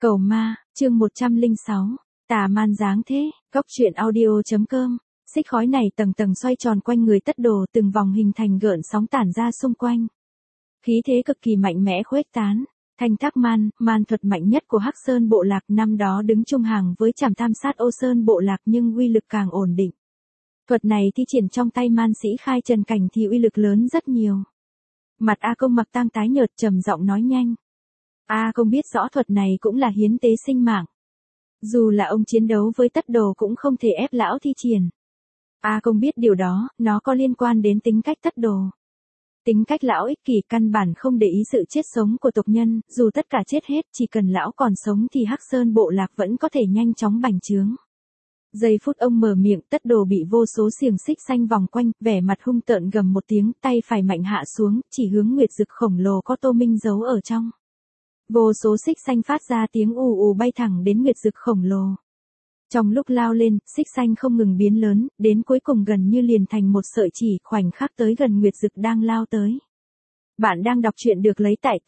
Cầu ma, chương 106, tà man dáng thế, góc truyện audio.com, xích khói này tầng tầng xoay tròn quanh người Tất Đồ, từng vòng hình thành gợn sóng tản ra xung quanh. Khí thế cực kỳ mạnh mẽ khuếch tán, thanh thác man thuật mạnh nhất của Hắc Sơn bộ lạc năm đó đứng chung hàng với Trảm Tam Sát Ô Sơn bộ lạc nhưng uy lực càng ổn định. Thuật này thi triển trong tay man sĩ Khai Trần Cảnh thì uy lực lớn rất nhiều. Mặt A Công Mặc Tang tái nhợt trầm giọng nói nhanh. A Công biết rõ thuật này cũng là hiến tế sinh mạng. Dù là ông chiến đấu với Tất Đồ cũng không thể ép lão thi triển. A Công biết điều đó, nó có liên quan đến tính cách Tất Đồ. Tính cách lão ích kỷ căn bản không để ý sự chết sống của tộc nhân, dù tất cả chết hết chỉ cần lão còn sống thì Hắc Sơn bộ lạc vẫn có thể nhanh chóng bành trướng. Giây phút ông mở miệng, Tất Đồ bị vô số xiềng xích xanh vòng quanh, vẻ mặt hung tợn gầm một tiếng, tay phải mạnh hạ xuống, chỉ hướng nguyệt dực khổng lồ có Tô Minh giấu ở trong. Vô số xích xanh phát ra tiếng ù ù bay thẳng đến nguyệt dực khổng lồ. Trong lúc lao lên, xích xanh không ngừng biến lớn, đến cuối cùng gần như liền thành một sợi chỉ, khoảnh khắc tới gần nguyệt dực đang lao tới. Bạn đang đọc truyện được lấy tại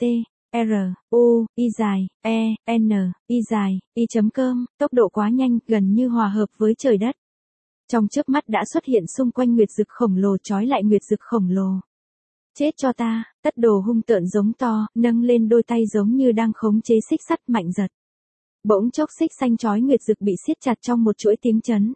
truy.com, tốc độ quá nhanh, gần như hòa hợp với trời đất. Trong chớp mắt đã xuất hiện xung quanh nguyệt dực khổng lồ trói lại nguyệt dực khổng lồ. Chết cho ta, Tất Đồ hung tợn giống to, nâng lên đôi tay giống như đang khống chế xích sắt mạnh giật. Bỗng chốc xích xanh trói nguyệt dực bị siết chặt trong một chuỗi tiếng chấn.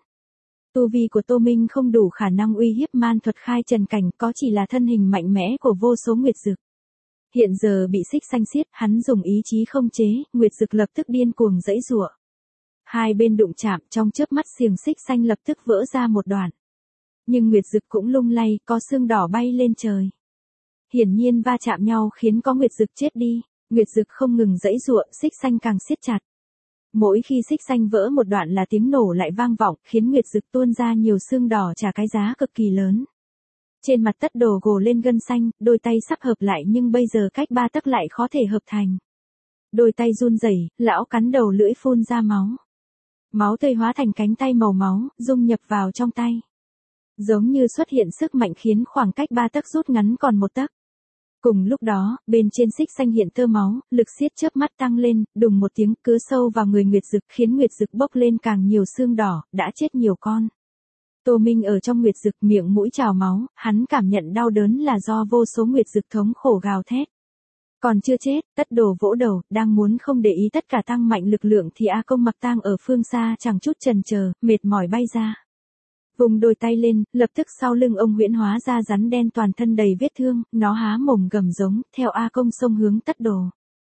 Tu vi của Tô Minh không đủ khả năng uy hiếp man thuật Khai Trần Cảnh, có chỉ là thân hình mạnh mẽ của vô số nguyệt dực. Hiện giờ bị xích xanh siết, hắn dùng ý chí không chế, nguyệt dực lập tức điên cuồng giãy giụa. Hai bên đụng chạm, trong chớp mắt xiềng xích xanh lập tức vỡ ra một đoạn. Nhưng nguyệt dực cũng lung lay, có xương đỏ bay lên trời. Hiển nhiên va chạm nhau khiến có nguyệt dực chết đi, nguyệt dực không ngừng giãy giụa, xích xanh càng siết chặt. Mỗi khi xích xanh vỡ một đoạn là tiếng nổ lại vang vọng, khiến nguyệt dực tuôn ra nhiều xương đỏ trả cái giá cực kỳ lớn. Trên mặt Tất Đồ gồ lên gân xanh, đôi tay sắp hợp lại nhưng bây giờ cách 3 tấc lại khó thể hợp thành. Đôi tay run rẩy, lão cắn đầu lưỡi phun ra máu. Máu tươi hóa thành cánh tay màu máu, dung nhập vào trong tay. Giống như xuất hiện sức mạnh khiến khoảng cách 3 tấc rút ngắn còn 1 tấc. Cùng lúc đó, bên trên xích xanh hiện tơ máu, lực siết chớp mắt tăng lên, đùng một tiếng cứa sâu vào người nguyệt dực khiến nguyệt dực bốc lên càng nhiều xương đỏ, đã chết nhiều con. Tô Minh ở trong nguyệt dực miệng mũi trào máu, hắn cảm nhận đau đớn là do vô số nguyệt dực thống khổ gào thét. Còn chưa chết, Tất Đồ vỗ đầu, đang muốn không để ý tất cả tăng mạnh lực lượng thì A Công Mặc Tang ở phương xa chẳng chút chần chờ, mệt mỏi bay ra. Vùng đôi tay lên, lập tức sau lưng ông huyễn hóa ra rắn đen toàn thân đầy vết thương, nó há mồm gầm giống, theo A Công xông hướng Tất Đồ.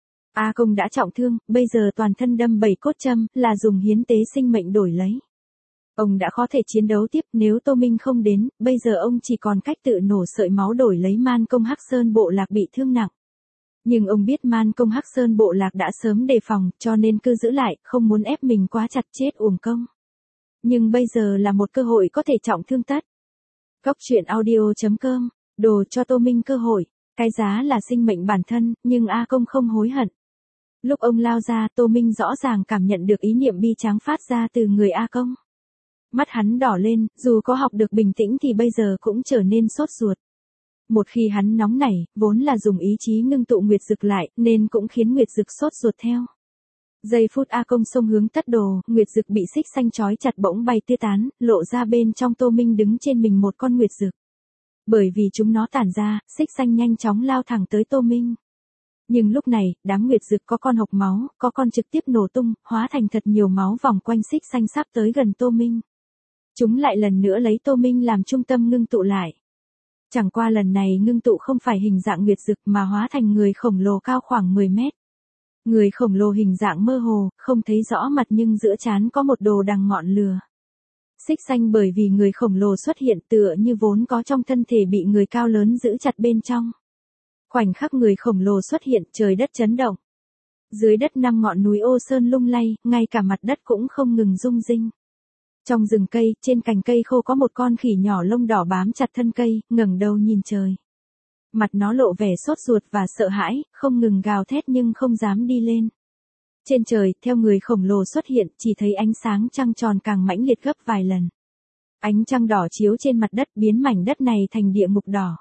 A Công đã trọng thương, bây giờ toàn thân đâm 7 cốt châm, là dùng hiến tế sinh mệnh đổi lấy. Ông đã khó thể chiến đấu tiếp, nếu Tô Minh không đến, bây giờ ông chỉ còn cách tự nổ sợi máu đổi lấy man công Hắc Sơn bộ lạc bị thương nặng. Nhưng ông biết man công Hắc Sơn bộ lạc đã sớm đề phòng, cho nên cứ giữ lại, không muốn ép mình quá chặt chết uổng công. Nhưng bây giờ là một cơ hội có thể trọng thương Tất. Góc truyện audio.com, đồ cho Tô Minh cơ hội, cái giá là sinh mệnh bản thân, nhưng A Công không hối hận. Lúc ông lao ra, Tô Minh rõ ràng cảm nhận được ý niệm bi tráng phát ra từ người A Công. Mắt hắn đỏ lên, dù có học được bình tĩnh thì bây giờ cũng trở nên sốt ruột. Một khi hắn nóng nảy, vốn là dùng ý chí ngưng tụ nguyệt dực lại, nên cũng khiến nguyệt dực sốt ruột theo. Giây phút A Công xông hướng Tất Đồ, nguyệt dực bị xích xanh trói chặt bỗng bay tia tán, lộ ra bên trong Tô Minh đứng trên mình một con nguyệt dực. Bởi vì chúng nó tản ra, xích xanh nhanh chóng lao thẳng tới Tô Minh. Nhưng lúc này, đám nguyệt dực có con hộc máu, có con trực tiếp nổ tung, hóa thành thật nhiều máu vòng quanh xích xanh sắp tới gần Tô Minh. Chúng lại lần nữa lấy Tô Minh làm trung tâm ngưng tụ lại. Chẳng qua lần này ngưng tụ không phải hình dạng nguyệt dực mà hóa thành người khổng lồ cao khoảng 10 mét. Người khổng lồ hình dạng mơ hồ, không thấy rõ mặt nhưng giữa trán có một đồ đằng ngọn lửa. Xích xanh bởi vì người khổng lồ xuất hiện tựa như vốn có trong thân thể bị người cao lớn giữ chặt bên trong. Khoảnh khắc người khổng lồ xuất hiện, trời đất chấn động. Dưới đất 5 ngọn núi Ô Sơn lung lay, ngay cả mặt đất cũng không ngừng rung rinh. Trong rừng cây, trên cành cây khô có một con khỉ nhỏ lông đỏ bám chặt thân cây, ngẩng đầu nhìn trời. Mặt nó lộ vẻ sốt ruột và sợ hãi, không ngừng gào thét nhưng không dám đi lên. Trên trời, theo người khổng lồ xuất hiện, chỉ thấy ánh sáng trăng tròn càng mãnh liệt gấp vài lần. Ánh trăng đỏ chiếu trên mặt đất biến mảnh đất này thành địa ngục đỏ.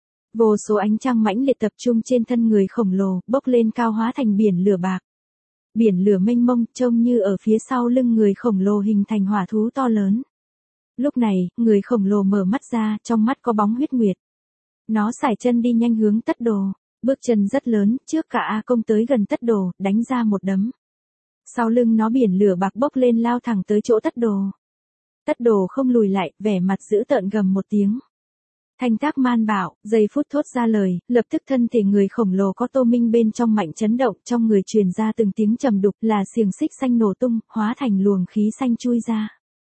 Vô số ánh trăng mãnh liệt tập trung trên thân người khổng lồ, bốc lên cao hóa thành biển lửa bạc. Biển lửa mênh mông trông như ở phía sau lưng người khổng lồ hình thành hỏa thú to lớn. Lúc này, người khổng lồ mở mắt ra, trong mắt có bóng huyết nguyệt. Nó sải chân đi nhanh hướng Tất Đồ, bước chân rất lớn, trước cả A Công tới gần Tất Đồ, đánh ra một đấm. Sau lưng nó biển lửa bạc bốc lên lao thẳng tới chỗ Tất Đồ. Tất Đồ không lùi lại, vẻ mặt dữ tợn gầm một tiếng. Thanh Thác Man bảo, giây phút thốt ra lời, lập tức thân thể người khổng lồ có Tô Minh bên trong mạnh chấn động, trong người truyền ra từng tiếng trầm đục, là xiềng xích xanh nổ tung, hóa thành luồng khí xanh chui ra.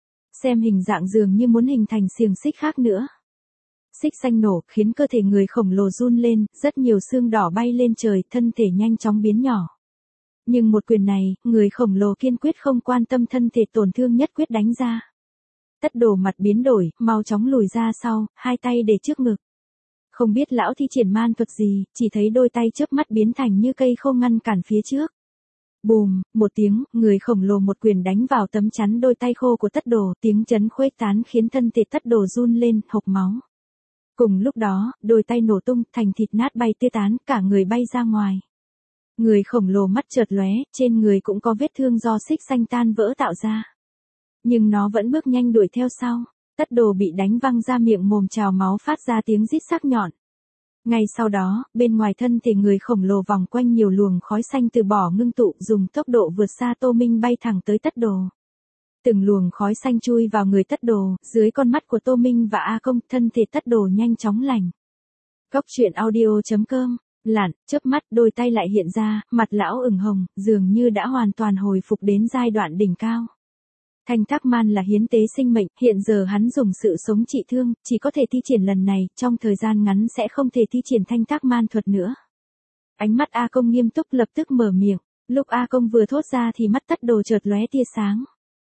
Xem hình dạng dường như muốn hình thành xiềng xích khác nữa. Xích xanh nổ, khiến cơ thể người khổng lồ run lên, rất nhiều xương đỏ bay lên trời, thân thể nhanh chóng biến nhỏ. Nhưng một quyền này, người khổng lồ kiên quyết không quan tâm thân thể tổn thương nhất quyết đánh ra. Tất Đồ mặt biến đổi, mau chóng lùi ra sau, hai tay để trước ngực. Không biết lão thi triển man thuật gì, chỉ thấy đôi tay chớp mắt biến thành như cây khô ngăn cản phía trước. Bùm, một tiếng, người khổng lồ một quyền đánh vào tấm chắn đôi tay khô của Tất Đồ, tiếng chấn khuếch tán khiến thân thể Tất Đồ run lên, hộc máu. Cùng lúc đó, đôi tay nổ tung, thành thịt nát bay tê tán, cả người bay ra ngoài. Người khổng lồ mắt chợt lóe, trên người cũng có vết thương do xích xanh tan vỡ tạo ra. Nhưng nó vẫn bước nhanh đuổi theo sau. Tất Đồ bị đánh văng ra miệng mồm trào máu phát ra tiếng rít sắc nhọn. Ngay sau đó, bên ngoài thân thể người khổng lồ vòng quanh nhiều luồng khói xanh từ bỏ ngưng tụ, dùng tốc độ vượt xa Tô Minh bay thẳng tới Tất Đồ. Từng luồng khói xanh chui vào người Tất Đồ, dưới con mắt của Tô Minh và A Công, thân thể Tất Đồ nhanh chóng lành. Góc truyện audio.com. Lặn, chớp mắt đôi tay lại hiện ra, mặt lão ửng hồng, dường như đã hoàn toàn hồi phục đến giai đoạn đỉnh cao. Thanh Thác Man là hiến tế sinh mệnh, hiện giờ hắn dùng sự sống trị thương, chỉ có thể thi triển lần này, trong thời gian ngắn sẽ không thể thi triển Thanh Thác Man thuật nữa. Ánh mắt A Công nghiêm túc lập tức mở miệng, lúc A Công vừa thốt ra thì mắt Tất Đồ chợt lóe tia sáng.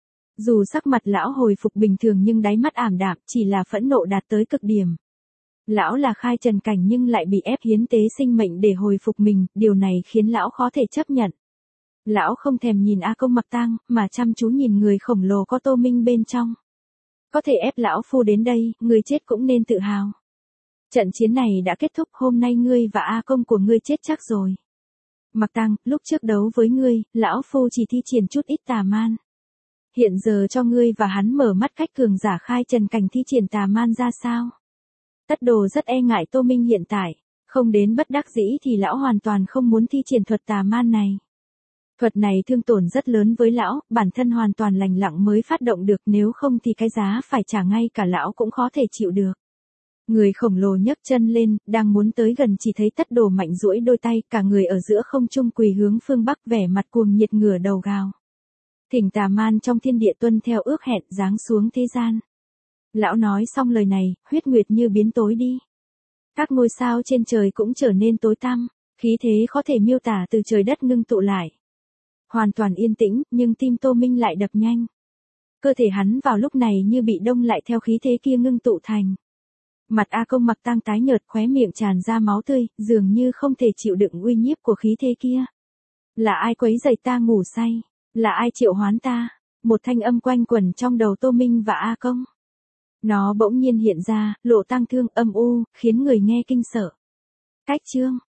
Dù sắc mặt lão hồi phục bình thường nhưng đáy mắt ảm đạm, chỉ là phẫn nộ đạt tới cực điểm. Lão là khai trần cảnh nhưng lại bị ép hiến tế sinh mệnh để hồi phục mình, điều này khiến lão khó thể chấp nhận. Lão không thèm nhìn A Công mặc tang, mà chăm chú nhìn người khổng lồ có Tô Minh bên trong. Có thể ép lão phu đến đây, người chết cũng nên tự hào. Trận chiến này đã kết thúc, hôm nay ngươi và A Công của ngươi chết chắc rồi. Mặc tang, lúc trước đấu với ngươi, lão phu chỉ thi triển chút ít tà man. Hiện giờ cho ngươi và hắn mở mắt cách cường giả khai trần cảnh thi triển tà man ra sao? Tất Đồ rất e ngại Tô Minh hiện tại, không đến bất đắc dĩ thì lão hoàn toàn không muốn thi triển thuật tà man này. Thuật này thương tổn rất lớn với lão, bản thân hoàn toàn lành lặng mới phát động được, nếu không thì cái giá phải trả ngay cả lão cũng khó thể chịu được. Người khổng lồ nhấc chân lên, đang muốn tới gần chỉ thấy Tất Đồ mạnh duỗi đôi tay, cả người ở giữa không trung quỳ hướng phương bắc, vẻ mặt cuồng nhiệt ngửa đầu gào. Thỉnh tà man trong thiên địa tuân theo ước hẹn giáng xuống thế gian. Lão nói xong lời này, huyết nguyệt như biến tối đi. Các ngôi sao trên trời cũng trở nên tối tăm, khí thế khó thể miêu tả từ trời đất ngưng tụ lại. Hoàn toàn yên tĩnh, nhưng tim Tô Minh lại đập nhanh. Cơ thể hắn vào lúc này như bị đông lại theo khí thế kia ngưng tụ thành. Mặt A Công mặc tang tái nhợt, khóe miệng tràn ra máu tươi, dường như không thể chịu đựng uy nhiếp của khí thế kia. Là ai quấy rầy ta ngủ say? Là ai triệu hoán ta? Một thanh âm quanh quẩn trong đầu Tô Minh và A Công. Nó bỗng nhiên hiện ra, lộ tang thương âm u, khiến người nghe kinh sợ. Cách chương